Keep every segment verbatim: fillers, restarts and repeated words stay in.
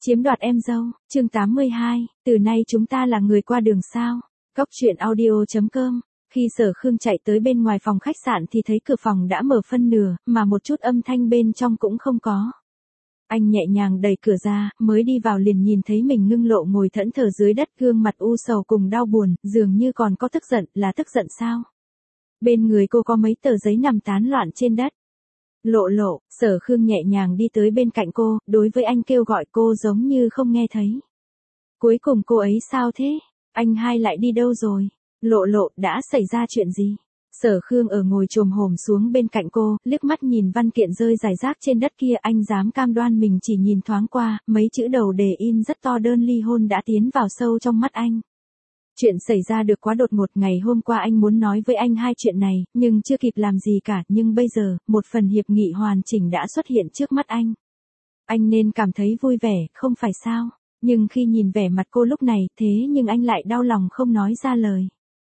Chiếm đoạt em dâu, chương tám mươi hai, từ nay chúng ta là người qua đường sao. Góc truyện audio chấm com. Khi Sở Khương chạy tới bên ngoài phòng khách sạn thì thấy cửa phòng đã mở phân nửa, mà một chút âm thanh bên trong cũng không có. Anh nhẹ nhàng đẩy cửa ra, mới đi vào liền nhìn thấy mình Ngưng Lộ ngồi thẫn thờ dưới đất, gương mặt u sầu cùng đau buồn, dường như còn có tức giận, là tức giận sao? Bên người cô có mấy tờ giấy nằm tán loạn trên đất. Lộ Lộ, Sở Khương nhẹ nhàng đi tới bên cạnh cô, đối với anh kêu gọi cô giống như không nghe thấy. Cuối cùng cô ấy sao thế? Anh hai lại đi đâu rồi? Lộ Lộ, đã xảy ra chuyện gì? Sở Khương ở ngồi chồm hổm xuống bên cạnh cô, liếc mắt nhìn văn kiện rơi rải rác trên đất kia, anh dám cam đoan mình chỉ nhìn thoáng qua, mấy chữ đầu đề in rất to đơn ly hôn đã tiến vào sâu trong mắt anh. Chuyện xảy ra được quá đột ngột, ngày hôm qua anh muốn nói với anh hai chuyện này, nhưng chưa kịp làm gì cả, nhưng bây giờ, một phần hiệp nghị hoàn chỉnh đã xuất hiện trước mắt anh. Anh nên cảm thấy vui vẻ, không phải sao? Nhưng khi nhìn vẻ mặt cô lúc này, thế nhưng anh lại đau lòng không nói ra lời.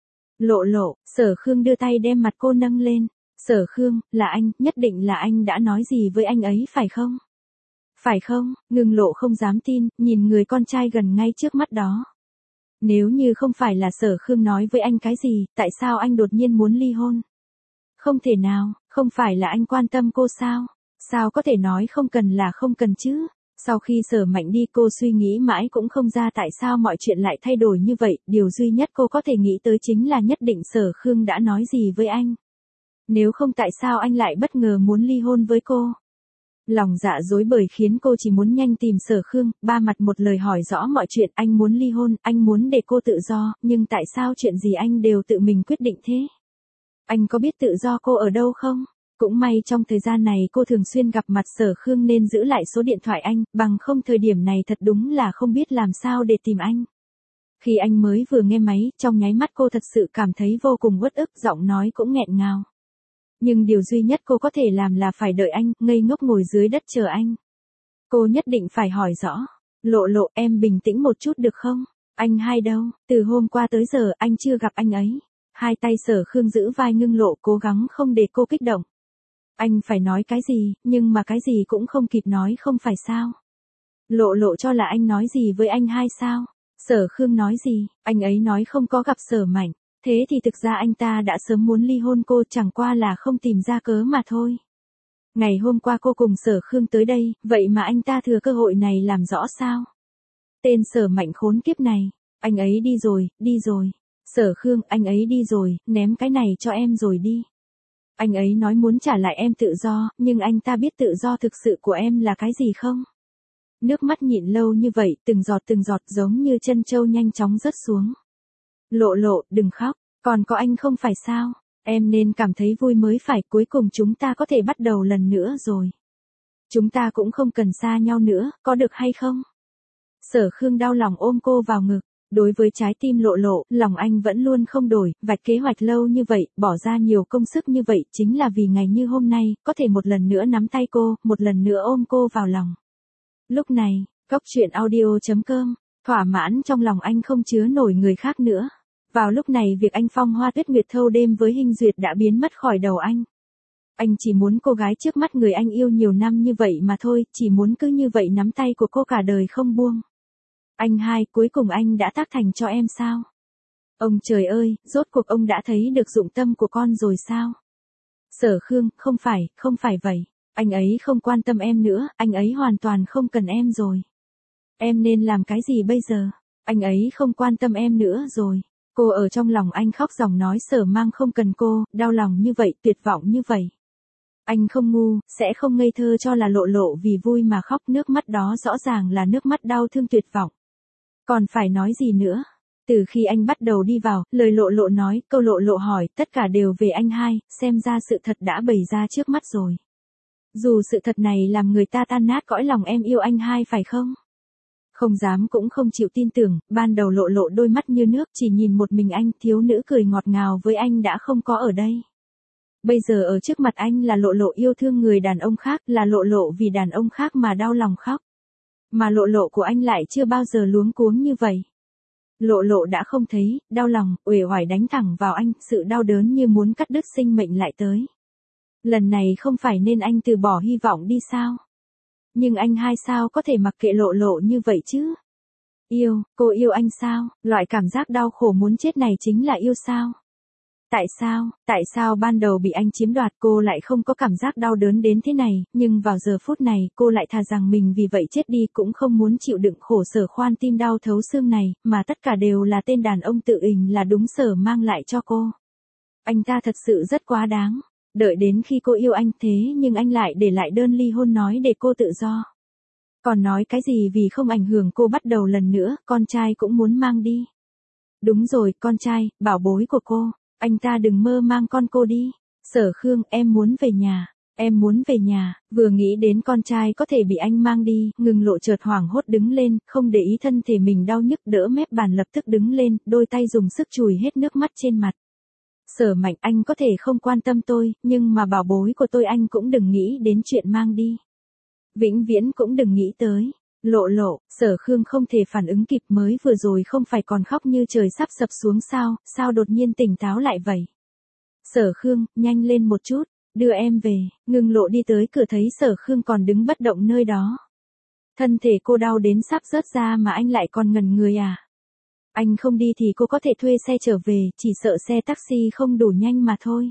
Lộ Lộ, Sở Khương đưa tay đem mặt cô nâng lên. Sở Khương, là anh, nhất định là anh đã nói gì với anh ấy phải không? Phải không? Ngưng Lộ không dám tin, nhìn người con trai gần ngay trước mắt đó. Nếu như không phải là Sở Khương nói với anh cái gì, tại sao anh đột nhiên muốn ly hôn? Không thể nào, không phải là anh quan tâm cô sao? Sao có thể nói không cần là không cần chứ? Sau khi Sở Mạnh đi, cô suy nghĩ mãi cũng không ra tại sao mọi chuyện lại thay đổi như vậy, điều duy nhất cô có thể nghĩ tới chính là nhất định Sở Khương đã nói gì với anh. Nếu không tại sao anh lại bất ngờ muốn ly hôn với cô? Lòng dạ dối bời khiến cô chỉ muốn nhanh tìm Sở Khương, ba mặt một lời hỏi rõ mọi chuyện, anh muốn ly hôn, anh muốn để cô tự do, nhưng tại sao chuyện gì anh đều tự mình quyết định thế? Anh có biết tự do cô ở đâu không? Cũng may trong thời gian này cô thường xuyên gặp mặt Sở Khương nên giữ lại số điện thoại anh, bằng không thời điểm này thật đúng là không biết làm sao để tìm anh. Khi anh mới vừa nghe máy, trong nháy mắt cô thật sự cảm thấy vô cùng uất ức, giọng nói cũng nghẹn ngào. Nhưng điều duy nhất cô có thể làm là phải đợi anh, ngây ngốc ngồi dưới đất chờ anh. Cô nhất định phải hỏi rõ. Lộ Lộ, em bình tĩnh một chút được không? Anh hai đâu? Từ hôm qua tới giờ anh chưa gặp anh ấy. Hai tay Sở Khương giữ vai Ngưng Lộ, cố gắng không để cô kích động. Anh phải nói cái gì, nhưng mà cái gì cũng không kịp nói, không phải sao? Lộ Lộ cho là anh nói gì với anh hai sao? Sở Khương nói gì? Anh ấy nói không có gặp Sở Mạnh. Thế thì thực ra anh ta đã sớm muốn ly hôn cô, chẳng qua là không tìm ra cớ mà thôi. Ngày hôm qua cô cùng Sở Khương tới đây, vậy mà anh ta thừa cơ hội này làm rõ sao? Tên Sở Mạnh khốn kiếp này, anh ấy đi rồi, đi rồi. Sở Khương, anh ấy đi rồi, ném cái này cho em rồi đi. Anh ấy nói muốn trả lại em tự do, nhưng anh ta biết tự do thực sự của em là cái gì không? Nước mắt nhịn lâu như vậy, từng giọt từng giọt giống như chân trâu nhanh chóng rớt xuống. Lộ Lộ, đừng khóc, còn có anh không phải sao? Em nên cảm thấy vui mới phải, cuối cùng chúng ta có thể bắt đầu lần nữa rồi. Chúng ta cũng không cần xa nhau nữa, có được hay không? Sở Khương đau lòng ôm cô vào ngực. Đối với trái tim Lộ Lộ, lòng anh vẫn luôn không đổi, vạch kế hoạch lâu như vậy, bỏ ra nhiều công sức như vậy, chính là vì ngày như hôm nay, có thể một lần nữa nắm tay cô, một lần nữa ôm cô vào lòng. Lúc này, góc truyện audio chấm com, thỏa mãn trong lòng anh không chứa nổi người khác nữa. Vào lúc này việc anh phong hoa tuyết nguyệt thâu đêm với Hinh Duyệt đã biến mất khỏi đầu anh. Anh chỉ muốn cô gái trước mắt người anh yêu nhiều năm như vậy mà thôi, chỉ muốn cứ như vậy nắm tay của cô cả đời không buông. Anh hai, cuối cùng anh đã tác thành cho em sao? Ông trời ơi, rốt cuộc ông đã thấy được dụng tâm của con rồi sao? Sở Khương, không phải, không phải vậy. Anh ấy không quan tâm em nữa, anh ấy hoàn toàn không cần em rồi. Em nên làm cái gì bây giờ? Anh ấy không quan tâm em nữa rồi. Cô ở trong lòng anh khóc ròng nói Sở Mang không cần cô, đau lòng như vậy, tuyệt vọng như vậy. Anh không ngu, sẽ không ngây thơ cho là Lộ Lộ vì vui mà khóc, nước mắt đó rõ ràng là nước mắt đau thương tuyệt vọng. Còn phải nói gì nữa? Từ khi anh bắt đầu đi vào, lời Lộ Lộ nói, câu Lộ Lộ hỏi, tất cả đều về anh hai, xem ra sự thật đã bày ra trước mắt rồi. Dù sự thật này làm người ta tan nát cõi lòng, em yêu anh hai phải không? Không dám cũng không chịu tin tưởng, ban đầu Lộ Lộ đôi mắt như nước chỉ nhìn một mình anh, thiếu nữ cười ngọt ngào với anh đã không có ở đây. Bây giờ ở trước mặt anh là Lộ Lộ yêu thương người đàn ông khác, là Lộ Lộ vì đàn ông khác mà đau lòng khóc. Mà Lộ Lộ của anh lại chưa bao giờ luống cuống như vậy. Lộ Lộ đã không thấy, đau lòng, uể oải đánh thẳng vào anh, sự đau đớn như muốn cắt đứt sinh mệnh lại tới. Lần này không phải nên anh từ bỏ hy vọng đi sao? Nhưng anh hai sao có thể mặc kệ Lộ Lộ như vậy chứ? Yêu, cô yêu anh sao? Loại cảm giác đau khổ muốn chết này chính là yêu sao? Tại sao, tại sao ban đầu bị anh chiếm đoạt cô lại không có cảm giác đau đớn đến thế này, nhưng vào giờ phút này cô lại thà rằng mình vì vậy chết đi cũng không muốn chịu đựng khổ sở khoan tim đau thấu xương này, mà tất cả đều là tên đàn ông tự ình là đúng sở mang lại cho cô. Anh ta thật sự rất quá đáng, đợi đến khi cô yêu anh thế nhưng anh lại để lại đơn ly hôn nói để cô tự do. Còn nói cái gì vì không ảnh hưởng cô bắt đầu lần nữa, con trai cũng muốn mang đi. Đúng rồi, con trai, bảo bối của cô. Anh ta đừng mơ mang con cô đi. Sở Khương, em muốn về nhà. Em muốn về nhà. Vừa nghĩ đến con trai có thể bị anh mang đi, Ngừng Lộ chợt hoảng hốt đứng lên, không để ý thân thể mình đau nhức, đỡ mép bàn lập tức đứng lên, đôi tay dùng sức chùi hết nước mắt trên mặt. Sở Mạnh, anh có thể không quan tâm tôi, nhưng mà bảo bối của tôi anh cũng đừng nghĩ đến chuyện mang đi. Vĩnh viễn cũng đừng nghĩ tới. Lộ Lộ, Sở Khương không thể phản ứng kịp, mới vừa rồi không phải còn khóc như trời sắp sập xuống sao, sao đột nhiên tỉnh táo lại vậy? Sở Khương, nhanh lên một chút, đưa em về. Ngưng Lộ đi tới cửa thấy Sở Khương còn đứng bất động nơi đó. Thân thể cô đau đến sắp rớt ra mà anh lại còn ngẩn người à? Anh không đi thì cô có thể thuê xe trở về, chỉ sợ xe taxi không đủ nhanh mà thôi.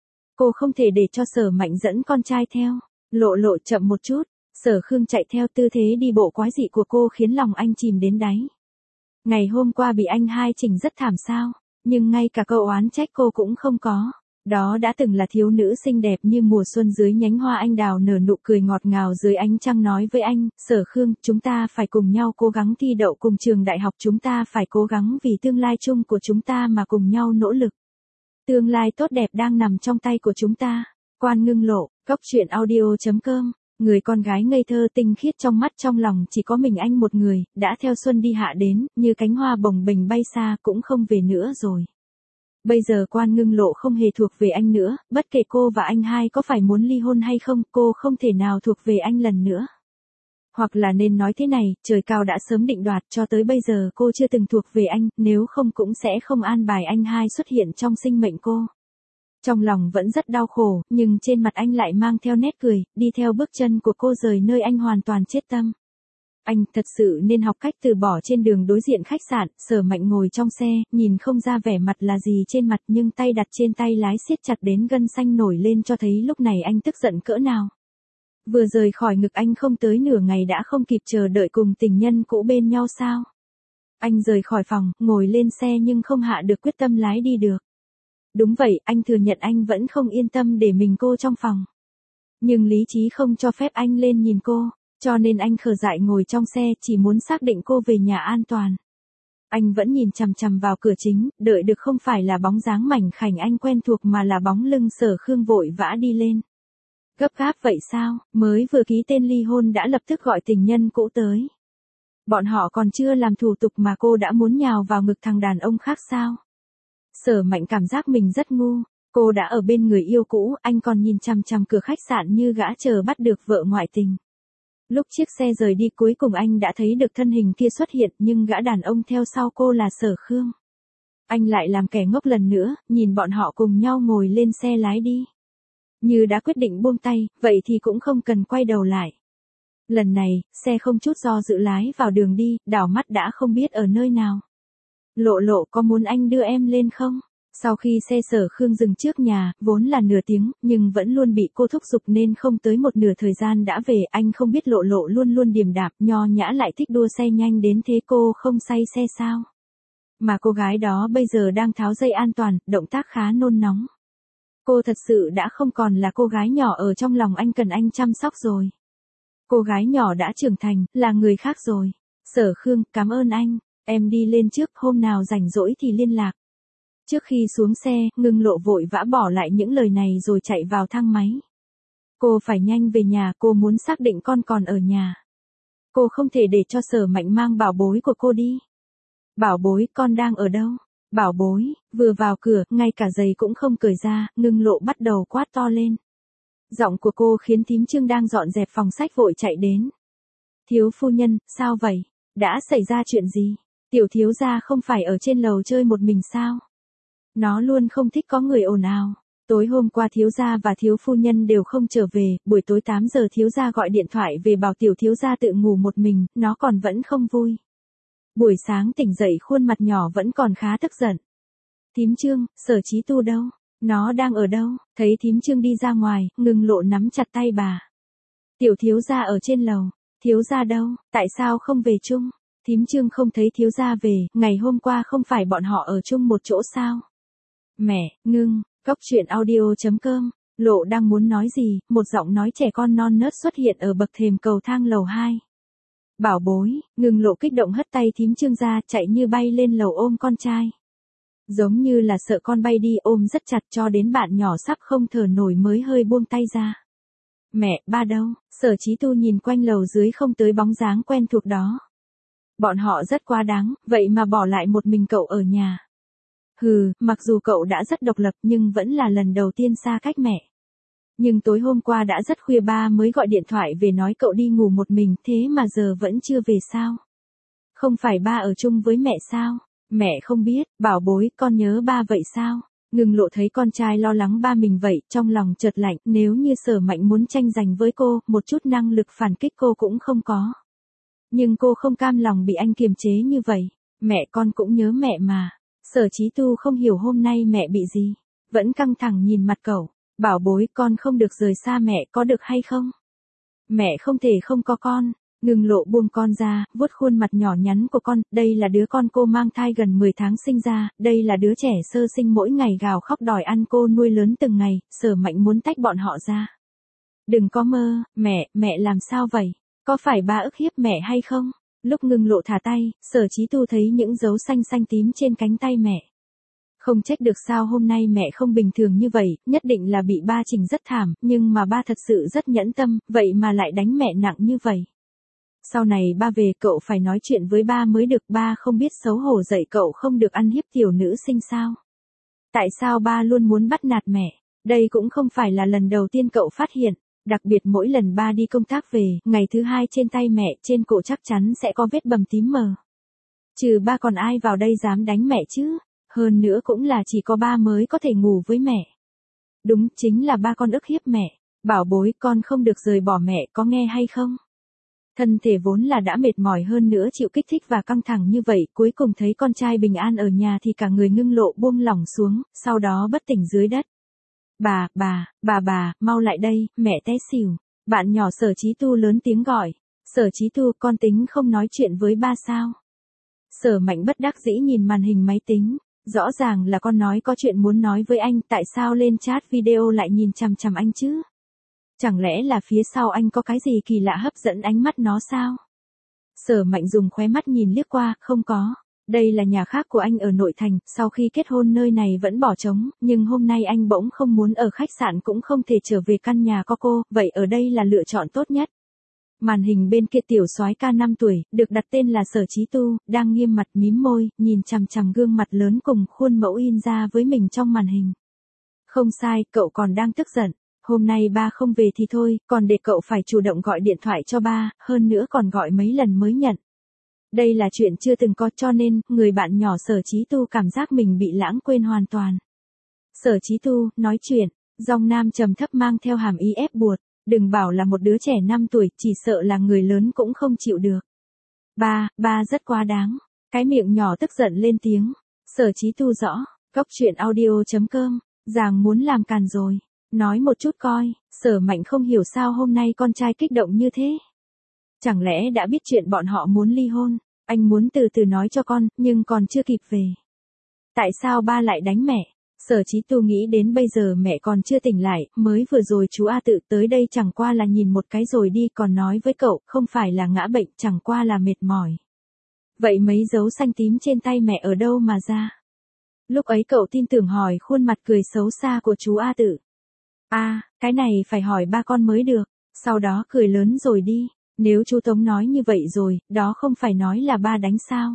Cô không thể để cho Sở Mạnh dẫn con trai theo. Lộ Lộ, chậm một chút. Sở Khương chạy theo, tư thế đi bộ quái dị của cô khiến lòng anh chìm đến đáy. Ngày hôm qua bị anh hai chỉnh rất thảm sao, nhưng ngay cả câu oán trách cô cũng không có. Đó đã từng là thiếu nữ xinh đẹp như mùa xuân dưới nhánh hoa anh đào nở nụ cười ngọt ngào dưới ánh trăng nói với anh, Sở Khương, chúng ta phải cùng nhau cố gắng thi đậu cùng trường đại học, chúng ta phải cố gắng vì tương lai chung của chúng ta mà cùng nhau nỗ lực. Tương lai tốt đẹp đang nằm trong tay của chúng ta. Quan Ngưng Lộ, Cốc Truyện Audio chấm com. Người con gái ngây thơ tinh khiết trong mắt trong lòng chỉ có mình anh một người, đã theo xuân đi hạ đến, như cánh hoa bồng bềnh bay xa cũng không về nữa rồi. Bây giờ Quan Ngưng Lộ không hề thuộc về anh nữa, bất kể cô và anh hai có phải muốn ly hôn hay không, cô không thể nào thuộc về anh lần nữa. Hoặc là nên nói thế này, trời cao đã sớm định đoạt, cho tới bây giờ cô chưa từng thuộc về anh, nếu không cũng sẽ không an bài anh hai xuất hiện trong sinh mệnh cô. Trong lòng vẫn rất đau khổ, nhưng trên mặt anh lại mang theo nét cười, đi theo bước chân của cô rời nơi anh hoàn toàn chết tâm. Anh thật sự nên học cách từ bỏ. Trên đường đối diện khách sạn, Sở Mạnh ngồi trong xe, nhìn không ra vẻ mặt là gì trên mặt, nhưng tay đặt trên tay lái siết chặt đến gân xanh nổi lên cho thấy lúc này anh tức giận cỡ nào. Vừa rời khỏi ngực anh không tới nửa ngày đã không kịp chờ đợi cùng tình nhân cũ bên nhau sao? Anh rời khỏi phòng, ngồi lên xe nhưng không hạ được quyết tâm lái đi được. Đúng vậy, anh thừa nhận anh vẫn không yên tâm để mình cô trong phòng. Nhưng lý trí không cho phép anh lên nhìn cô, cho nên anh khờ dại ngồi trong xe chỉ muốn xác định cô về nhà an toàn. Anh vẫn nhìn chằm chằm vào cửa chính, đợi được không phải là bóng dáng mảnh khảnh anh quen thuộc mà là bóng lưng Sở Khương vội vã đi lên. Gấp gáp vậy sao, mới vừa ký tên ly hôn đã lập tức gọi tình nhân cũ tới. Bọn họ còn chưa làm thủ tục mà cô đã muốn nhào vào ngực thằng đàn ông khác sao? Sở Mạnh cảm giác mình rất ngu, cô đã ở bên người yêu cũ, anh còn nhìn chằm chằm cửa khách sạn như gã chờ bắt được vợ ngoại tình. Lúc chiếc xe rời đi cuối cùng anh đã thấy được thân hình kia xuất hiện, nhưng gã đàn ông theo sau cô là Sở Khương. Anh lại làm kẻ ngốc lần nữa, nhìn bọn họ cùng nhau ngồi lên xe lái đi. Như đã quyết định buông tay, vậy thì cũng không cần quay đầu lại. Lần này, xe không chút do dự lái vào đường đi, đảo mắt đã không biết ở nơi nào. Lộ Lộ, có muốn anh đưa em lên không? Sau khi xe Sở Khương dừng trước nhà, vốn là nửa tiếng, nhưng vẫn luôn bị cô thúc giục nên không tới một nửa thời gian đã về. Anh không biết Lộ Lộ luôn luôn điềm đạm, nho nhã lại thích đua xe nhanh đến thế, cô không say xe sao? Mà cô gái đó bây giờ đang tháo dây an toàn, động tác khá nôn nóng. Cô thật sự đã không còn là cô gái nhỏ ở trong lòng anh cần anh chăm sóc rồi. Cô gái nhỏ đã trưởng thành, là người khác rồi. Sở Khương, cảm ơn anh, em đi lên trước, hôm nào rảnh rỗi thì liên lạc. Trước khi xuống xe, Ngưng Lộ vội vã bỏ lại những lời này rồi chạy vào thang máy. Cô phải nhanh về nhà, cô muốn xác định con còn ở nhà. Cô không thể để cho Sở Mạnh mang bảo bối của cô đi. Bảo bối, con đang ở đâu? Bảo bối, vừa vào cửa, ngay cả giày cũng không cởi ra, Ngưng Lộ bắt đầu quát to lên. Giọng của cô khiến thím Trương đang dọn dẹp phòng sách vội chạy đến. Thiếu phu nhân, sao vậy? Đã xảy ra chuyện gì? Tiểu thiếu gia không phải ở trên lầu chơi một mình sao? Nó luôn không thích có người ồn ào. Tối hôm qua thiếu gia và thiếu phu nhân đều không trở về, buổi tối tám giờ thiếu gia gọi điện thoại về bảo tiểu thiếu gia tự ngủ một mình, nó còn vẫn không vui. Buổi sáng tỉnh dậy khuôn mặt nhỏ vẫn còn khá tức giận. Thím Trương, Sở Chí Tu đâu? Nó đang ở đâu? Thấy thím Trương đi ra ngoài, Ngưng Lộ nắm chặt tay bà. Tiểu thiếu gia ở trên lầu. Thiếu gia đâu? Tại sao không về chung? Thím Trương không thấy thiếu gia về, ngày hôm qua không phải bọn họ ở chung một chỗ sao? Mẹ, ngưng, Cốc truyện audio chấm com, Lộ đang muốn nói gì, một giọng nói trẻ con non nớt xuất hiện ở bậc thềm cầu thang lầu hai. Bảo bối, Ngưng Lộ kích động hất tay thím Trương ra, chạy như bay lên lầu ôm con trai. Giống như là sợ con bay đi, ôm rất chặt cho đến bạn nhỏ sắp không thở nổi mới hơi buông tay ra. Mẹ, ba đâu? Sở Chí Tu nhìn quanh lầu dưới không tới bóng dáng quen thuộc đó. Bọn họ rất quá đáng, vậy mà bỏ lại một mình cậu ở nhà. Hừ, mặc dù cậu đã rất độc lập nhưng vẫn là lần đầu tiên xa cách mẹ. Nhưng tối hôm qua đã rất khuya ba mới gọi điện thoại về nói cậu đi ngủ một mình, thế mà giờ vẫn chưa về sao? Không phải ba ở chung với mẹ sao? Mẹ không biết, bảo bối, con nhớ ba vậy sao? Ngưng Lộ thấy con trai lo lắng ba mình vậy, trong lòng chợt lạnh, nếu như Sở Mạnh muốn tranh giành với cô, một chút năng lực phản kích cô cũng không có. Nhưng cô không cam lòng bị anh kiềm chế như vậy. Mẹ, con cũng nhớ mẹ mà. Sở Chí Tu không hiểu hôm nay mẹ bị gì. Vẫn căng thẳng nhìn mặt cậu. Bảo bối, con không được rời xa mẹ, có được hay không? Mẹ không thể không có con. Ngưng Lộ buông con ra, vuốt khuôn mặt nhỏ nhắn của con, đây là đứa con cô mang thai gần mười tháng sinh ra, đây là đứa trẻ sơ sinh mỗi ngày gào khóc đòi ăn cô nuôi lớn từng ngày, Sở Mạnh muốn tách bọn họ ra. Đừng có mơ, mẹ, mẹ làm sao vậy? Có phải ba ức hiếp mẹ hay không? Lúc Ngưng Lộ thả tay, Sở Chí Tu thấy những dấu xanh xanh tím trên cánh tay mẹ. Không trách được sao hôm nay mẹ không bình thường như vậy, nhất định là bị ba chỉnh rất thảm, nhưng mà ba thật sự rất nhẫn tâm, vậy mà lại đánh mẹ nặng như vậy. Sau này ba về cậu phải nói chuyện với ba mới được, ba không biết xấu hổ dạy cậu không được ăn hiếp tiểu nữ sinh sao? Tại sao ba luôn muốn bắt nạt mẹ? Đây cũng không phải là lần đầu tiên cậu phát hiện. Đặc biệt mỗi lần ba đi công tác về, ngày thứ hai trên tay mẹ, trên cổ chắc chắn sẽ có vết bầm tím mờ. Trừ ba còn ai vào đây dám đánh mẹ chứ? Hơn nữa cũng là chỉ có ba mới có thể ngủ với mẹ. Đúng, chính là ba con ức hiếp mẹ. Bảo bối, con không được rời bỏ mẹ, có nghe hay không? Thân thể vốn là đã mệt mỏi hơn nữa chịu kích thích và căng thẳng như vậy, cuối cùng thấy con trai bình an ở nhà thì cả người Ngưng Lộ buông lỏng xuống, sau đó bất tỉnh dưới đất. Bà, bà, bà bà, mau lại đây, mẹ té xỉu. Bạn nhỏ Sở Chí Tu lớn tiếng gọi. Sở Chí Tu, con tính không nói chuyện với ba sao? Sở Mạnh bất đắc dĩ nhìn màn hình máy tính. Rõ ràng là con nói có chuyện muốn nói với anh, tại sao lên chat video lại nhìn chằm chằm anh chứ? Chẳng lẽ là phía sau anh có cái gì kỳ lạ hấp dẫn ánh mắt nó sao? Sở Mạnh dùng khóe mắt nhìn liếc qua, không có. Đây là nhà khác của anh ở nội thành, sau khi kết hôn nơi này vẫn bỏ trống, nhưng hôm nay anh bỗng không muốn ở khách sạn cũng không thể trở về căn nhà có cô, vậy ở đây là lựa chọn tốt nhất. Màn hình bên kia tiểu soái ca năm tuổi, được đặt tên là Sở Chí Tu, đang nghiêm mặt mím môi, nhìn chằm chằm gương mặt lớn cùng khuôn mẫu in ra với mình trong màn hình. Không sai, cậu còn đang tức giận. Hôm nay ba không về thì thôi, còn để cậu phải chủ động gọi điện thoại cho ba, hơn nữa còn gọi mấy lần mới nhận. Đây là chuyện chưa từng có cho nên, người bạn nhỏ Sở Chí Tu cảm giác mình bị lãng quên hoàn toàn. Sở Chí Tu, nói chuyện, giọng nam trầm thấp mang theo hàm ý ép buộc, đừng bảo là một đứa trẻ năm tuổi, chỉ sợ là người lớn cũng không chịu được. Ba, ba rất quá đáng. Cái miệng nhỏ tức giận lên tiếng. Sở Chí Tu rõ, Cốc truyện audio chấm com, Giàng muốn làm càn rồi. Nói một chút coi, Sở Mạnh không hiểu sao hôm nay con trai kích động như thế. Chẳng lẽ đã biết chuyện bọn họ muốn ly hôn, anh muốn từ từ nói cho con, nhưng còn chưa kịp về. Tại sao ba lại đánh mẹ? Sở Chí Tu nghĩ đến bây giờ mẹ còn chưa tỉnh lại, mới vừa rồi chú A Tự tới đây chẳng qua là nhìn một cái rồi đi, còn nói với cậu, không phải là ngã bệnh, chẳng qua là mệt mỏi. Vậy mấy dấu xanh tím trên tay mẹ ở đâu mà ra? Lúc ấy cậu tin tưởng hỏi khuôn mặt cười xấu xa của chú A Tự. À, cái này phải hỏi ba con mới được, sau đó cười lớn rồi đi. Nếu chú Tống nói như vậy rồi, đó không phải nói là ba đánh sao?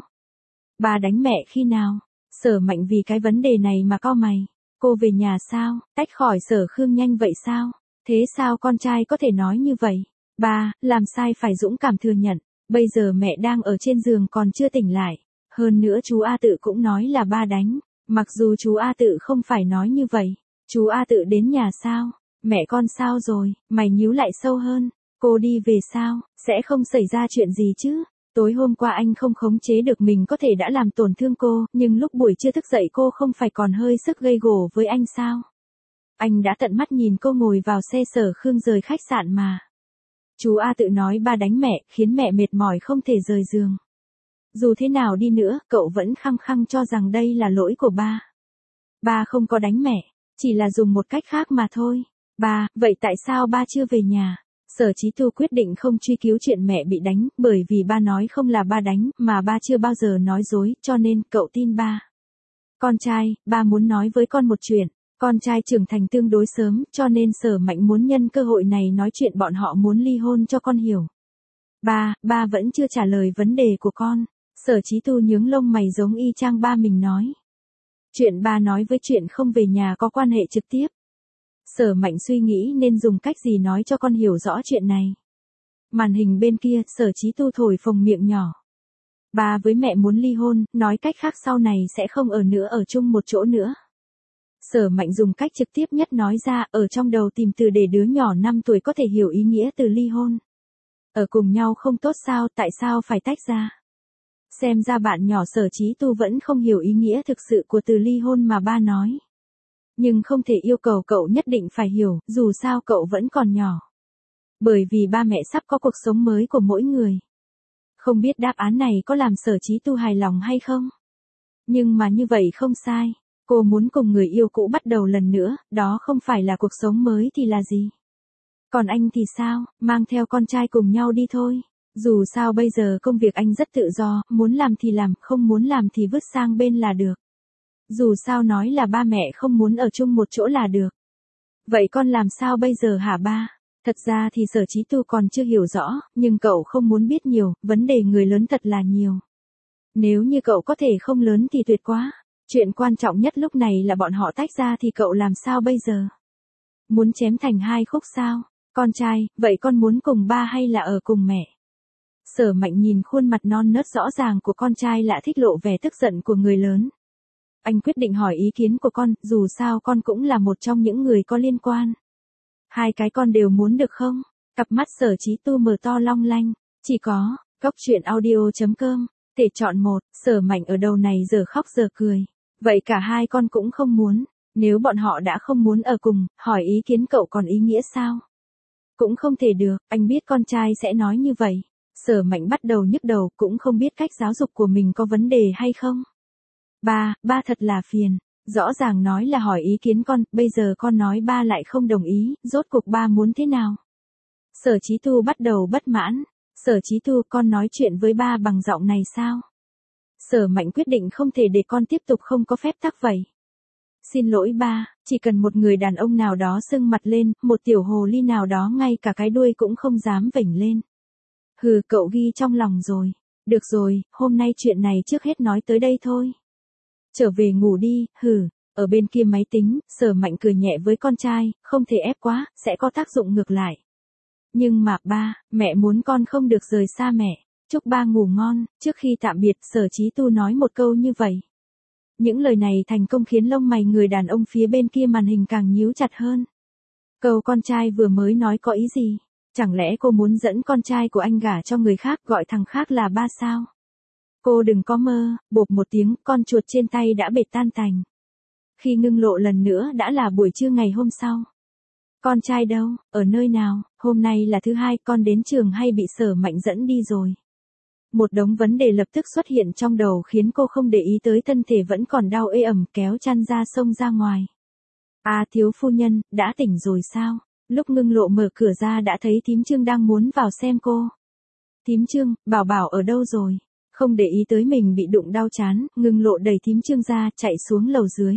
Ba đánh mẹ khi nào? Sở Mạnh vì cái vấn đề này mà cau mày. Cô về nhà sao? Tách khỏi Sở Khương nhanh vậy sao? Thế sao con trai có thể nói như vậy? Ba, làm sai phải dũng cảm thừa nhận. Bây giờ mẹ đang ở trên giường còn chưa tỉnh lại. Hơn nữa chú A Tự cũng nói là ba đánh. Mặc dù chú A Tự không phải nói như vậy. Chú A Tự đến nhà sao? Mẹ con sao rồi? Mày nhíu lại sâu hơn. Cô đi về sao? Sẽ không xảy ra chuyện gì chứ? Tối hôm qua anh không khống chế được mình có thể đã làm tổn thương cô, nhưng lúc buổi trưa thức dậy cô không phải còn hơi sức gây gổ với anh sao? Anh đã tận mắt nhìn cô ngồi vào xe Sở Khương rời khách sạn mà. Chú A Tự nói ba đánh mẹ, khiến mẹ mệt mỏi không thể rời giường. Dù thế nào đi nữa, cậu vẫn khăng khăng cho rằng đây là lỗi của ba. Ba không có đánh mẹ, chỉ là dùng một cách khác mà thôi. Ba, vậy tại sao ba chưa về nhà? Sở Chí Tu quyết định không truy cứu chuyện mẹ bị đánh, bởi vì ba nói không là ba đánh, mà ba chưa bao giờ nói dối, cho nên cậu tin ba. Con trai, ba muốn nói với con một chuyện. Con trai trưởng thành tương đối sớm, cho nên Sở Mạnh muốn nhân cơ hội này nói chuyện bọn họ muốn ly hôn cho con hiểu. Ba, ba vẫn chưa trả lời vấn đề của con. Sở Chí Tu nhướng lông mày giống y chang ba mình nói. Chuyện ba nói với chuyện không về nhà có quan hệ trực tiếp. Sở Mạnh suy nghĩ nên dùng cách gì nói cho con hiểu rõ chuyện này. Màn hình bên kia, Sở Chí Tu thổi phồng miệng nhỏ. Ba với mẹ muốn ly hôn, nói cách khác sau này sẽ không ở nữa ở chung một chỗ nữa. Sở Mạnh dùng cách trực tiếp nhất nói ra, ở trong đầu tìm từ để đứa nhỏ năm tuổi có thể hiểu ý nghĩa từ ly hôn. Ở cùng nhau không tốt sao, tại sao phải tách ra? Xem ra bạn nhỏ Sở Chí Tu vẫn không hiểu ý nghĩa thực sự của từ ly hôn mà ba nói. Nhưng không thể yêu cầu cậu nhất định phải hiểu, dù sao cậu vẫn còn nhỏ. Bởi vì ba mẹ sắp có cuộc sống mới của mỗi người. Không biết đáp án này có làm Sở Chí Tu hài lòng hay không? Nhưng mà như vậy không sai. Cô muốn cùng người yêu cũ bắt đầu lần nữa, đó không phải là cuộc sống mới thì là gì? Còn anh thì sao, mang theo con trai cùng nhau đi thôi. Dù sao bây giờ công việc anh rất tự do, muốn làm thì làm, không muốn làm thì vứt sang bên là được. Dù sao nói là ba mẹ không muốn ở chung một chỗ là được. Vậy con làm sao bây giờ hả ba? Thật ra thì Sở Chí Tu còn chưa hiểu rõ, nhưng cậu không muốn biết nhiều, vấn đề người lớn thật là nhiều. Nếu như cậu có thể không lớn thì tuyệt quá. Chuyện quan trọng nhất lúc này là bọn họ tách ra thì cậu làm sao bây giờ? Muốn chém thành hai khúc sao? Con trai, vậy con muốn cùng ba hay là ở cùng mẹ? Sở Mạnh nhìn khuôn mặt non nớt rõ ràng của con trai lạ thích lộ vẻ tức giận của người lớn. Anh quyết định hỏi ý kiến của con, dù sao con cũng là một trong những người có liên quan. Hai cái con đều muốn được không? Cặp mắt Sở Chí Tu mở to long lanh. Chỉ có, góc truyện audio chấm com. Để chọn một, Sở Mạnh ở đầu này giờ khóc giờ cười. Vậy cả hai con cũng không muốn. Nếu bọn họ đã không muốn ở cùng, hỏi ý kiến cậu còn ý nghĩa sao? Cũng không thể được, anh biết con trai sẽ nói như vậy. Sở Mạnh bắt đầu nhức đầu, cũng không biết cách giáo dục của mình có vấn đề hay không. Ba, ba thật là phiền. Rõ ràng nói là hỏi ý kiến con, bây giờ con nói ba lại không đồng ý, rốt cuộc ba muốn thế nào? Sở Chí Tu bắt đầu bất mãn. Sở Chí Tu, con nói chuyện với ba bằng giọng này sao? Sở Mạnh quyết định không thể để con tiếp tục không có phép tắc vậy. Xin lỗi ba, chỉ cần một người đàn ông nào đó sưng mặt lên, một tiểu hồ ly nào đó ngay cả cái đuôi cũng không dám vểnh lên. Hừ, cậu ghi trong lòng rồi. Được rồi, hôm nay chuyện này trước hết nói tới đây thôi. Trở về ngủ đi, hừ. Ở bên kia máy tính, Sở Mạnh cười nhẹ với con trai, không thể ép quá, sẽ có tác dụng ngược lại. Nhưng mà ba, mẹ muốn con không được rời xa mẹ. Chúc ba ngủ ngon. Trước khi tạm biệt, Sở Chí Tu nói một câu như vậy. Những lời này thành công khiến lông mày người đàn ông phía bên kia màn hình càng nhíu chặt hơn. Câu con trai vừa mới nói có ý gì? Chẳng lẽ cô muốn dẫn con trai của anh gả cho người khác, gọi thằng khác là ba sao? Cô đừng có mơ. Bộp một tiếng, con chuột trên tay đã bệt tan tành. Khi ngưng lộ lần nữa đã là buổi trưa ngày hôm sau. Con trai đâu, ở nơi nào, hôm nay là thứ hai, con đến trường hay bị Sở Mạnh dẫn đi rồi? Một đống vấn đề lập tức xuất hiện trong đầu khiến cô không để ý tới thân thể vẫn còn đau ê ẩm, kéo chăn ra xông ra ngoài. À, thiếu phu nhân, đã tỉnh rồi sao? Lúc ngưng lộ mở cửa ra đã thấy thím Trương đang muốn vào xem cô. Thím Trương, Bảo Bảo ở đâu rồi? Không để ý tới mình bị đụng đau chán, ngưng lộ đẩy thím Trương ra, chạy xuống lầu dưới.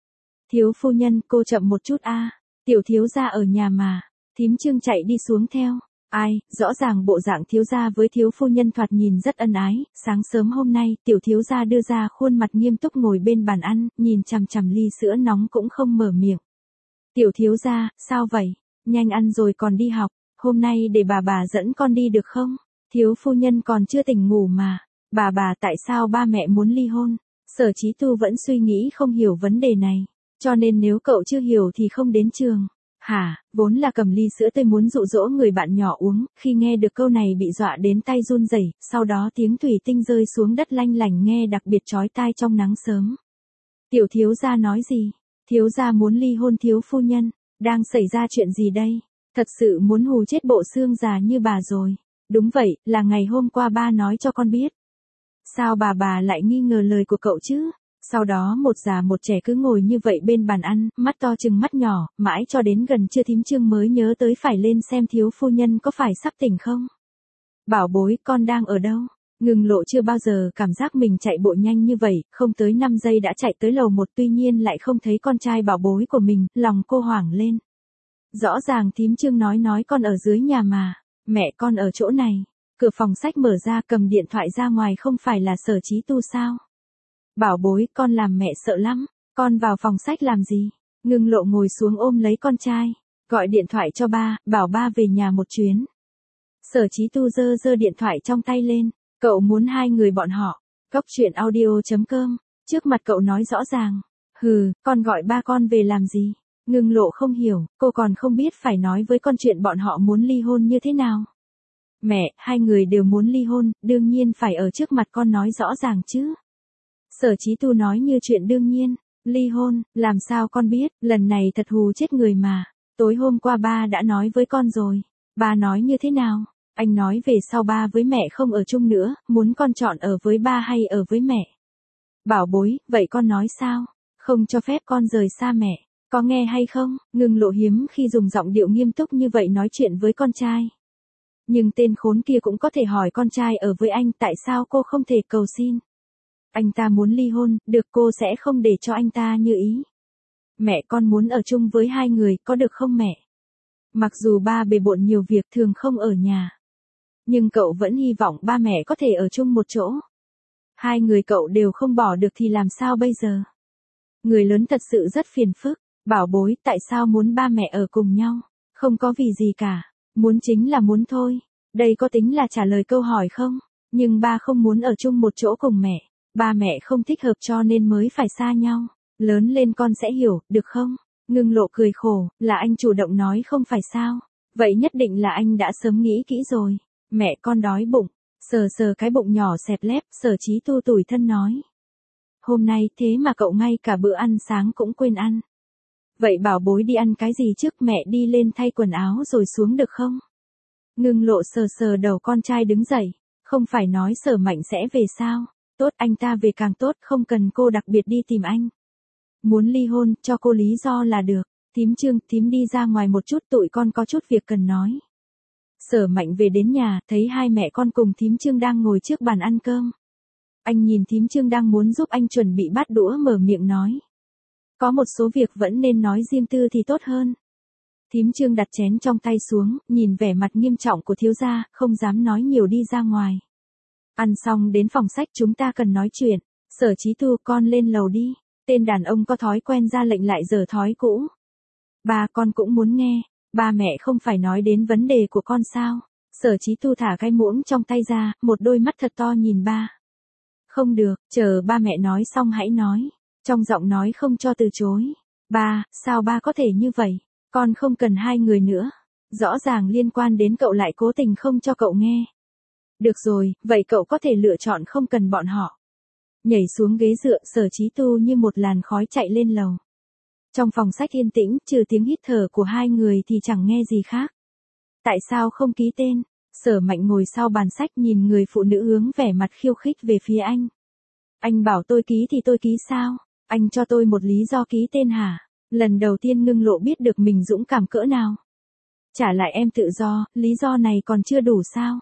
Thiếu phu nhân, cô chậm một chút a. À. Tiểu thiếu gia ở nhà mà. Thím Trương chạy đi xuống theo. Ai, rõ ràng bộ dạng thiếu gia với thiếu phu nhân thoạt nhìn rất ân ái, sáng sớm hôm nay, tiểu thiếu gia đưa ra khuôn mặt nghiêm túc ngồi bên bàn ăn, nhìn chằm chằm ly sữa nóng cũng không mở miệng. Tiểu thiếu gia, sao vậy? Nhanh ăn rồi còn đi học, hôm nay để bà bà dẫn con đi được không? Thiếu phu nhân còn chưa tỉnh ngủ mà. Bà bà tại sao ba mẹ muốn ly hôn? Sở Chí Tu vẫn suy nghĩ không hiểu vấn đề này. Cho nên nếu cậu chưa hiểu thì không đến trường. Hả, vốn là cầm ly sữa tươi muốn dụ dỗ người bạn nhỏ uống, khi nghe được câu này bị dọa đến tay run rẩy, sau đó tiếng thủy tinh rơi xuống đất lanh lảnh nghe đặc biệt chói tai trong nắng sớm. Tiểu thiếu gia nói gì? Thiếu gia muốn ly hôn thiếu phu nhân, đang xảy ra chuyện gì đây? Thật sự muốn hù chết bộ xương già như bà rồi. Đúng vậy, là ngày hôm qua ba nói cho con biết. Sao bà bà lại nghi ngờ lời của cậu chứ? Sau đó một già một trẻ cứ ngồi như vậy bên bàn ăn, mắt to chừng mắt nhỏ, mãi cho đến gần trưa thím Trương mới nhớ tới phải lên xem thiếu phu nhân có phải sắp tỉnh không. Bảo bối, con đang ở đâu? Ngừng Lộ chưa bao giờ cảm giác mình chạy bộ nhanh như vậy, không tới năm giây đã chạy tới lầu một, tuy nhiên lại không thấy con trai bảo bối của mình, lòng cô hoảng lên. Rõ ràng thím Trương nói nói con ở dưới nhà mà, mẹ con ở chỗ này. Cửa phòng sách mở ra, cầm điện thoại ra ngoài, không phải là Sở Chí Tu sao? Bảo bối, con làm mẹ sợ lắm, con vào phòng sách làm gì? Ngưng Lộ ngồi xuống ôm lấy con trai, gọi điện thoại cho ba, bảo ba về nhà một chuyến. Sở Chí Tu giơ giơ điện thoại trong tay lên, cậu muốn hai người bọn họ. Cốc truyện audio chấm com, trước mặt cậu nói rõ ràng. Hừ, con gọi ba con về làm gì? Ngưng Lộ không hiểu, cô còn không biết phải nói với con chuyện bọn họ muốn ly hôn như thế nào. Mẹ, hai người đều muốn ly hôn, đương nhiên phải ở trước mặt con nói rõ ràng chứ. Sở Chí Tu nói như chuyện đương nhiên. Ly hôn, làm sao con biết, lần này thật hù chết người mà. Tối hôm qua ba đã nói với con rồi. Ba nói như thế nào? Anh nói về sau ba với mẹ không ở chung nữa, muốn con chọn ở với ba hay ở với mẹ. Bảo bối, vậy con nói sao? Không cho phép con rời xa mẹ. Có nghe hay không? Ngưng Lộ hiếm khi dùng giọng điệu nghiêm túc như vậy nói chuyện với con trai. Nhưng tên khốn kia cũng có thể hỏi con trai ở với anh, tại sao cô không thể cầu xin? Anh ta muốn ly hôn, được, cô sẽ không để cho anh ta như ý. Mẹ con muốn ở chung với hai người, có được không mẹ? Mặc dù ba bề bộn nhiều việc thường không ở nhà. Nhưng cậu vẫn hy vọng ba mẹ có thể ở chung một chỗ. Hai người cậu đều không bỏ được thì làm sao bây giờ? Người lớn thật sự rất phiền phức. Bảo bối, tại sao muốn ba mẹ ở cùng nhau? Không có vì gì cả. Muốn chính là muốn thôi. Đây có tính là trả lời câu hỏi không? Nhưng ba không muốn ở chung một chỗ cùng mẹ. Ba mẹ không thích hợp cho nên mới phải xa nhau. Lớn lên con sẽ hiểu, được không? Ngưng Lộ cười khổ, là anh chủ động nói không phải sao? Vậy nhất định là anh đã sớm nghĩ kỹ rồi. Mẹ con đói bụng. Sờ sờ cái bụng nhỏ xẹp lép, Sở Chí Tu tủi thân nói. Hôm nay thế mà cậu ngay cả bữa ăn sáng cũng quên ăn. Vậy bảo bối đi ăn cái gì trước, mẹ đi lên thay quần áo rồi xuống được không? Ngưng Lộ sờ sờ đầu con trai đứng dậy. Không phải nói Sở Mạnh sẽ về sao? Tốt, anh ta về càng tốt, không cần cô đặc biệt đi tìm anh. Muốn ly hôn, cho cô lý do là được. Thím Trương, thím đi ra ngoài một chút, tụi con có chút việc cần nói. Sở Mạnh về đến nhà, thấy hai mẹ con cùng thím Trương đang ngồi trước bàn ăn cơm. Anh nhìn thím Trương đang muốn giúp anh chuẩn bị bát đũa, mở miệng nói. Có một số việc vẫn nên nói riêng tư thì tốt hơn. Thím Trương đặt chén trong tay xuống, nhìn vẻ mặt nghiêm trọng của thiếu gia, không dám nói nhiều, đi ra ngoài. Ăn xong đến phòng sách, chúng ta cần nói chuyện. Sở Chí Tu, con lên lầu đi. Tên đàn ông có thói quen ra lệnh lại dở thói cũ. Ba, con cũng muốn nghe. Ba mẹ không phải nói đến vấn đề của con sao? Sở Chí Tu thả cái muỗng trong tay ra, một đôi mắt thật to nhìn ba. Không được, chờ ba mẹ nói xong hãy nói. Trong giọng nói không cho từ chối. Ba, sao ba có thể như vậy? Con không cần hai người nữa. Rõ ràng liên quan đến cậu lại cố tình không cho cậu nghe. Được rồi, vậy cậu có thể lựa chọn không cần bọn họ. Nhảy xuống ghế dựa, Sở Chí Tu như một làn khói chạy lên lầu. Trong phòng sách yên tĩnh, trừ tiếng hít thở của hai người thì chẳng nghe gì khác. Tại sao không ký tên? Sở Mạnh ngồi sau bàn sách nhìn người phụ nữ hướng vẻ mặt khiêu khích về phía anh. Anh bảo tôi ký thì tôi ký sao? Anh cho tôi một lý do ký tên hả? Lần đầu tiên Ngưng Lộ biết được mình dũng cảm cỡ nào. Trả lại em tự do, lý do này còn chưa đủ sao?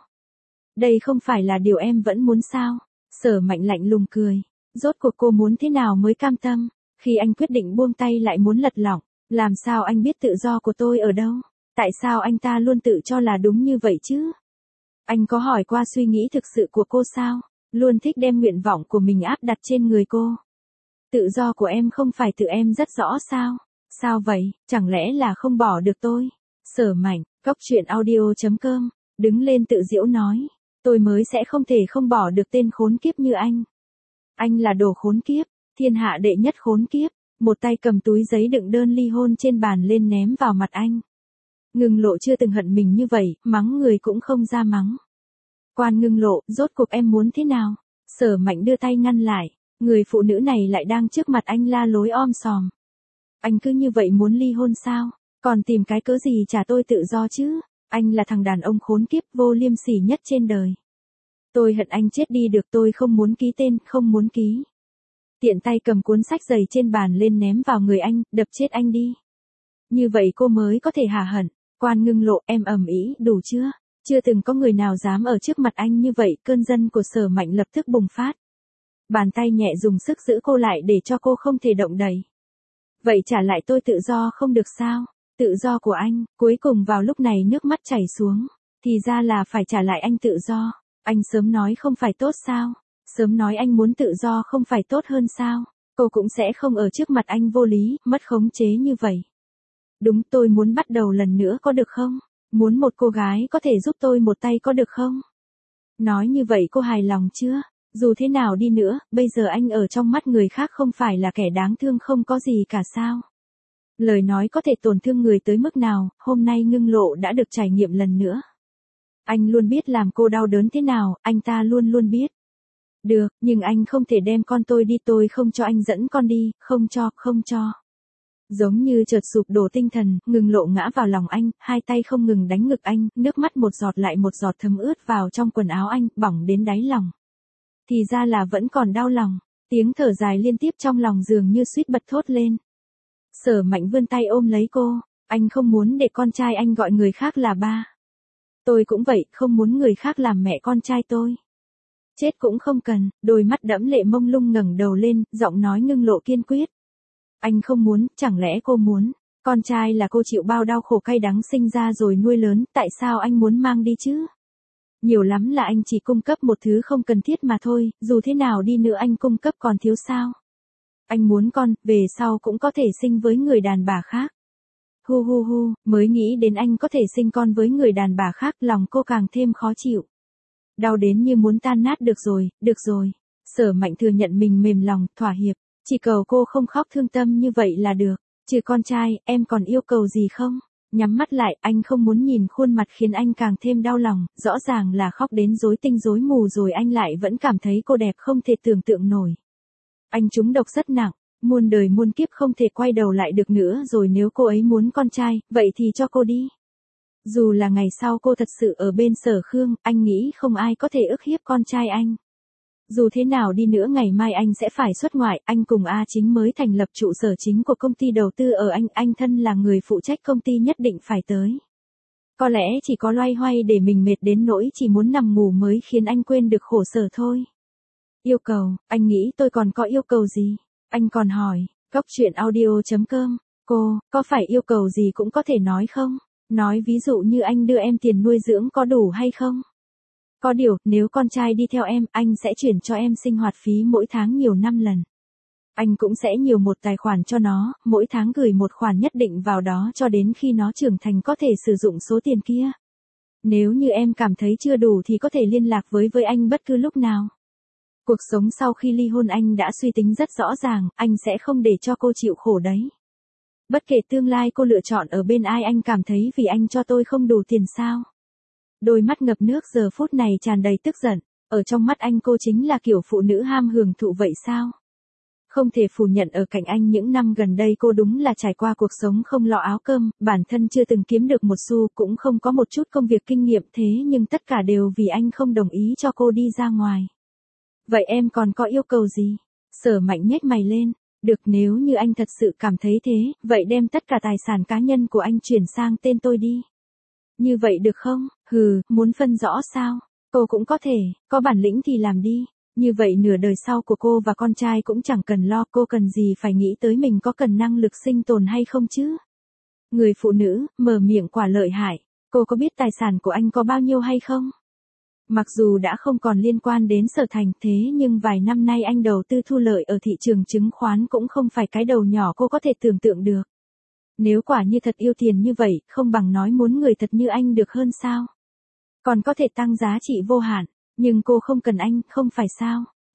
Đây không phải là điều em vẫn muốn sao? Sở Mạnh lạnh lùng cười. Rốt cuộc cô muốn thế nào mới cam tâm? Khi anh quyết định buông tay lại muốn lật lỏng. Làm sao anh biết tự do của tôi ở đâu? Tại sao anh ta luôn tự cho là đúng như vậy chứ? Anh có hỏi qua suy nghĩ thực sự của cô sao? Luôn thích đem nguyện vọng của mình áp đặt trên người cô. Tự do của em không phải tự em rất rõ sao? Sao vậy, chẳng lẽ là không bỏ được tôi? Sở Mạnh, cốc truyện audio chấm com, đứng lên tự giễu nói. Tôi mới sẽ không thể không bỏ được tên khốn kiếp như anh. Anh là đồ khốn kiếp, thiên hạ đệ nhất khốn kiếp. Một tay cầm túi giấy đựng đơn ly hôn trên bàn lên ném vào mặt anh. Ngưng Lộ chưa từng hận mình như vậy, mắng người cũng không ra mắng. Quan Ngưng Lộ, rốt cuộc em muốn thế nào? Sở Mạnh đưa tay ngăn lại, người phụ nữ này lại đang trước mặt anh la lối om sòm. Anh cứ như vậy muốn ly hôn sao? Còn tìm cái cớ gì trả tôi tự do chứ? Anh là thằng đàn ông khốn kiếp vô liêm sỉ nhất trên đời. Tôi hận anh chết đi được, tôi không muốn ký tên, không muốn ký. Tiện tay cầm cuốn sách dày trên bàn lên ném vào người anh, đập chết anh đi. Như vậy cô mới có thể hả hận. Quan Ngưng Lộ, em ầm ĩ đủ chưa? Chưa từng có người nào dám ở trước mặt anh như vậy, cơn dân của Sở Mạnh lập tức bùng phát. Bàn tay nhẹ dùng sức giữ cô lại để cho cô không thể động đậy. Vậy trả lại tôi tự do không được sao? Tự do của anh, cuối cùng vào lúc này nước mắt chảy xuống. Thì ra là phải trả lại anh tự do. Anh sớm nói không phải tốt sao? Sớm nói anh muốn tự do không phải tốt hơn sao? Cô cũng sẽ không ở trước mặt anh vô lý, mất khống chế như vậy. Đúng, tôi muốn bắt đầu lần nữa có được không? Muốn một cô gái có thể giúp tôi một tay có được không? Nói như vậy cô hài lòng chưa? Dù thế nào đi nữa, bây giờ anh ở trong mắt người khác không phải là kẻ đáng thương không có gì cả sao? Lời nói có thể tổn thương người tới mức nào, hôm nay Ngưng Lộ đã được trải nghiệm lần nữa. Anh luôn biết làm cô đau đớn thế nào, anh ta luôn luôn biết. Được, nhưng anh không thể đem con tôi đi, tôi không cho anh dẫn con đi, không cho, không cho. Giống như chợt sụp đổ tinh thần, Ngưng Lộ ngã vào lòng anh, hai tay không ngừng đánh ngực anh, nước mắt một giọt lại một giọt thấm ướt vào trong quần áo anh, bỏng đến đáy lòng. Thì ra là vẫn còn đau lòng, tiếng thở dài liên tiếp trong lòng dường như suýt bật thốt lên. Sở Mạnh vươn tay ôm lấy cô, anh không muốn để con trai anh gọi người khác là ba. Tôi cũng vậy, không muốn người khác làm mẹ con trai tôi. Chết cũng không cần, đôi mắt đẫm lệ mông lung ngẩng đầu lên, giọng nói Ngưng Lộ kiên quyết. Anh không muốn, chẳng lẽ cô muốn? Con trai là cô chịu bao đau khổ cay đắng sinh ra rồi nuôi lớn, tại sao anh muốn mang đi chứ? Nhiều lắm là anh chỉ cung cấp một thứ không cần thiết mà thôi, dù thế nào đi nữa anh cung cấp còn thiếu sao? Anh muốn con, về sau cũng có thể sinh với người đàn bà khác. Hu hu hu, mới nghĩ đến anh có thể sinh con với người đàn bà khác, lòng cô càng thêm khó chịu. Đau đến như muốn tan nát. Được rồi, được rồi. Sở Mạnh thừa nhận mình mềm lòng, thỏa hiệp. Chỉ cầu cô không khóc thương tâm như vậy là được. Trừ con trai, em còn yêu cầu gì không? Nhắm mắt lại, anh không muốn nhìn khuôn mặt khiến anh càng thêm đau lòng, rõ ràng là khóc đến rối tinh rối mù rồi anh lại vẫn cảm thấy cô đẹp không thể tưởng tượng nổi. Anh trúng độc rất nặng, muôn đời muôn kiếp không thể quay đầu lại được nữa rồi, nếu cô ấy muốn con trai, vậy thì cho cô đi. Dù là ngày sau cô thật sự ở bên Sở Khương, anh nghĩ không ai có thể ức hiếp con trai anh. Dù thế nào đi nữa ngày mai anh sẽ phải xuất ngoại, anh cùng A Chính mới thành lập trụ sở chính của công ty đầu tư ở Anh, anh thân là người phụ trách công ty nhất định phải tới. Có lẽ chỉ có loay hoay để mình mệt đến nỗi chỉ muốn nằm ngủ mới khiến anh quên được khổ sở thôi. Yêu cầu, anh nghĩ tôi còn có yêu cầu gì? Anh còn hỏi, góc truyện audio chấm com, cô, có phải yêu cầu gì cũng có thể nói không? Nói ví dụ như anh đưa em tiền nuôi dưỡng có đủ hay không? Có điều, nếu con trai đi theo em, anh sẽ chuyển cho em sinh hoạt phí mỗi tháng nhiều năm lần. Anh cũng sẽ nhiều một tài khoản cho nó, mỗi tháng gửi một khoản nhất định vào đó cho đến khi nó trưởng thành có thể sử dụng số tiền kia. Nếu như em cảm thấy chưa đủ thì có thể liên lạc với với anh bất cứ lúc nào. Cuộc sống sau khi ly hôn anh đã suy tính rất rõ ràng, anh sẽ không để cho cô chịu khổ đấy. Bất kể tương lai cô lựa chọn ở bên ai, anh cảm thấy vì anh cho tôi không đủ tiền sao? Đôi mắt ngập nước giờ phút này tràn đầy tức giận, ở trong mắt anh cô chính là kiểu phụ nữ ham hưởng thụ vậy sao? Không thể phủ nhận ở cạnh anh những năm gần đây cô đúng là trải qua cuộc sống không lo áo cơm, bản thân chưa từng kiếm được một xu, cũng không có một chút công việc kinh nghiệm, thế nhưng tất cả đều vì anh không đồng ý cho cô đi ra ngoài. Vậy em còn có yêu cầu gì? Sở Mạnh nhếch mày lên. Được, nếu như anh thật sự cảm thấy thế, vậy đem tất cả tài sản cá nhân của anh chuyển sang tên tôi đi. Như vậy được không? Hừ, muốn phân rõ sao? Cô cũng có thể, có bản lĩnh thì làm đi. Như vậy nửa đời sau của cô và con trai cũng chẳng cần lo, cô cần gì phải nghĩ tới mình có cần năng lực sinh tồn hay không chứ? Người phụ nữ, mở miệng quả lợi hại. Cô có biết tài sản của anh có bao nhiêu hay không? Mặc dù đã không còn liên quan đến Sở Thành, thế nhưng vài năm nay anh đầu tư thu lợi ở thị trường chứng khoán cũng không phải cái đầu nhỏ cô có thể tưởng tượng được. Nếu quả như thật yêu tiền như vậy, không bằng nói muốn người thật như anh được hơn sao? Còn có thể tăng giá trị vô hạn, nhưng cô không cần anh, không phải sao?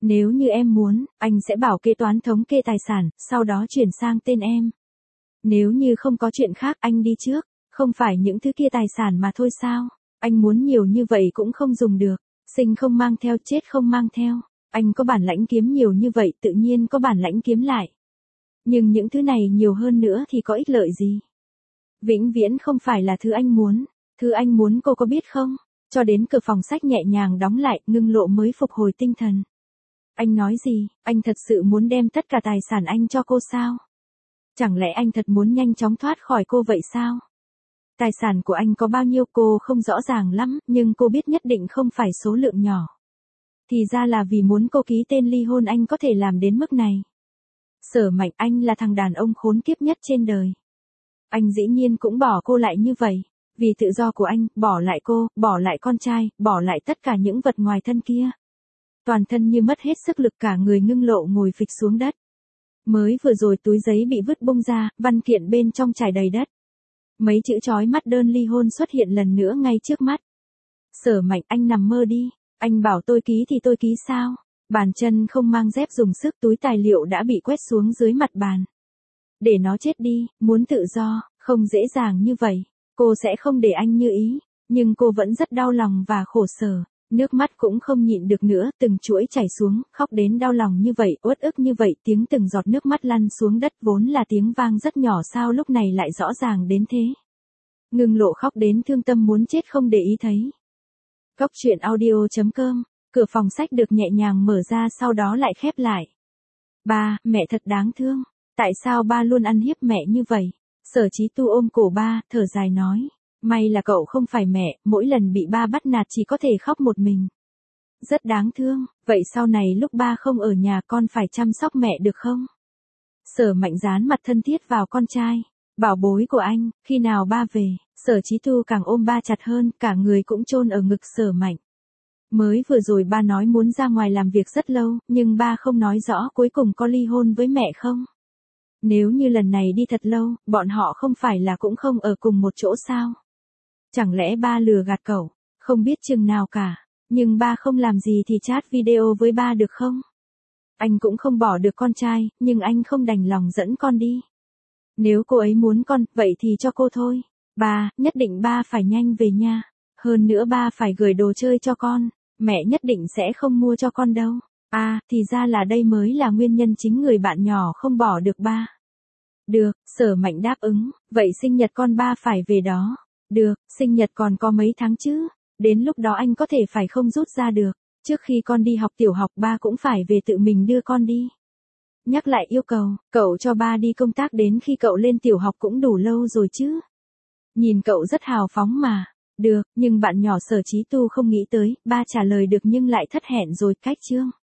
Nếu như em muốn, anh sẽ bảo kế toán thống kê tài sản, sau đó chuyển sang tên em. Nếu như không có chuyện khác, anh đi trước. Không phải những thứ kia tài sản mà thôi sao? Anh muốn nhiều như vậy cũng không dùng được. Sinh không mang theo, chết không mang theo. Anh có bản lãnh kiếm nhiều như vậy, tự nhiên có bản lãnh kiếm lại. Nhưng những thứ này nhiều hơn nữa thì có ích lợi gì? Vĩnh viễn không phải là thứ anh muốn. Thứ anh muốn cô có biết không? Cho đến cửa phòng sách nhẹ nhàng đóng lại, Ngưng Lộ mới phục hồi tinh thần. Anh nói gì? Anh thật sự muốn đem tất cả tài sản anh cho cô sao? Chẳng lẽ anh thật muốn nhanh chóng thoát khỏi cô vậy sao? Tài sản của anh có bao nhiêu cô không rõ ràng lắm, nhưng cô biết nhất định không phải số lượng nhỏ. Thì ra là vì muốn cô ký tên ly hôn anh có thể làm đến mức này. Sở Mạnh, anh là thằng đàn ông khốn kiếp nhất trên đời. Anh dĩ nhiên cũng bỏ cô lại như vậy. Vì tự do của anh, bỏ lại cô, bỏ lại con trai, bỏ lại tất cả những vật ngoài thân kia. Toàn thân như mất hết sức lực, cả người Ngưng Lộ ngồi phịch xuống đất. Mới vừa rồi túi giấy bị vứt bung ra, văn kiện bên trong trải đầy đất. Mấy chữ chói mắt đơn ly hôn xuất hiện lần nữa ngay trước mắt. Sở Mạnh, anh nằm mơ đi. Anh bảo tôi ký thì tôi ký sao? Bàn chân không mang dép dùng sức, túi tài liệu đã bị quét xuống dưới mặt bàn. Để nó chết đi, muốn tự do, không dễ dàng như vậy. Cô sẽ không để anh như ý. Nhưng cô vẫn rất đau lòng và khổ sở. Nước mắt cũng không nhịn được nữa, từng chuỗi chảy xuống, khóc đến đau lòng như vậy, uất ức như vậy, tiếng từng giọt nước mắt lăn xuống đất vốn là tiếng vang rất nhỏ, sao lúc này lại rõ ràng đến thế. Ngưng Lộ khóc đến thương tâm muốn chết không để ý thấy. Góc truyện audio chấm com, cửa phòng sách được nhẹ nhàng mở ra sau đó lại khép lại. Ba, mẹ thật đáng thương. Tại sao ba luôn ăn hiếp mẹ như vậy? Sở Chí Tu ôm cổ ba, thở dài nói. May là cậu không phải mẹ, mỗi lần bị ba bắt nạt chỉ có thể khóc một mình. Rất đáng thương, vậy sau này lúc ba không ở nhà con phải chăm sóc mẹ được không? Sở Mạnh dán mặt thân thiết vào con trai. Bảo bối của anh, khi nào ba về? Sở Chí Tu càng ôm ba chặt hơn, cả người cũng chôn ở ngực Sở Mạnh. Mới vừa rồi ba nói muốn ra ngoài làm việc rất lâu, nhưng ba không nói rõ cuối cùng có ly hôn với mẹ không? Nếu như lần này đi thật lâu, bọn họ không phải là cũng không ở cùng một chỗ sao? Chẳng lẽ ba lừa gạt cậu? Không biết chừng nào cả. Nhưng ba không làm gì thì chat video với ba được không? Anh cũng không bỏ được con trai, nhưng anh không đành lòng dẫn con đi. Nếu cô ấy muốn con, vậy thì cho cô thôi. Ba, nhất định ba phải nhanh về nha. Hơn nữa ba phải gửi đồ chơi cho con. Mẹ nhất định sẽ không mua cho con đâu. À, thì ra là đây mới là nguyên nhân chính người bạn nhỏ không bỏ được ba. Được, Sở Mạnh đáp ứng. Vậy sinh nhật con ba phải về đó. Được, sinh nhật còn có mấy tháng chứ. Đến lúc đó anh có thể phải không rút ra được. Trước khi con đi học tiểu học ba cũng phải về tự mình đưa con đi. Nhắc lại yêu cầu, cậu cho ba đi công tác đến khi cậu lên tiểu học cũng đủ lâu rồi chứ. Nhìn cậu rất hào phóng mà. Được, nhưng bạn nhỏ Sở Chí Tu không nghĩ tới, ba trả lời được nhưng lại thất hẹn rồi, cách chương.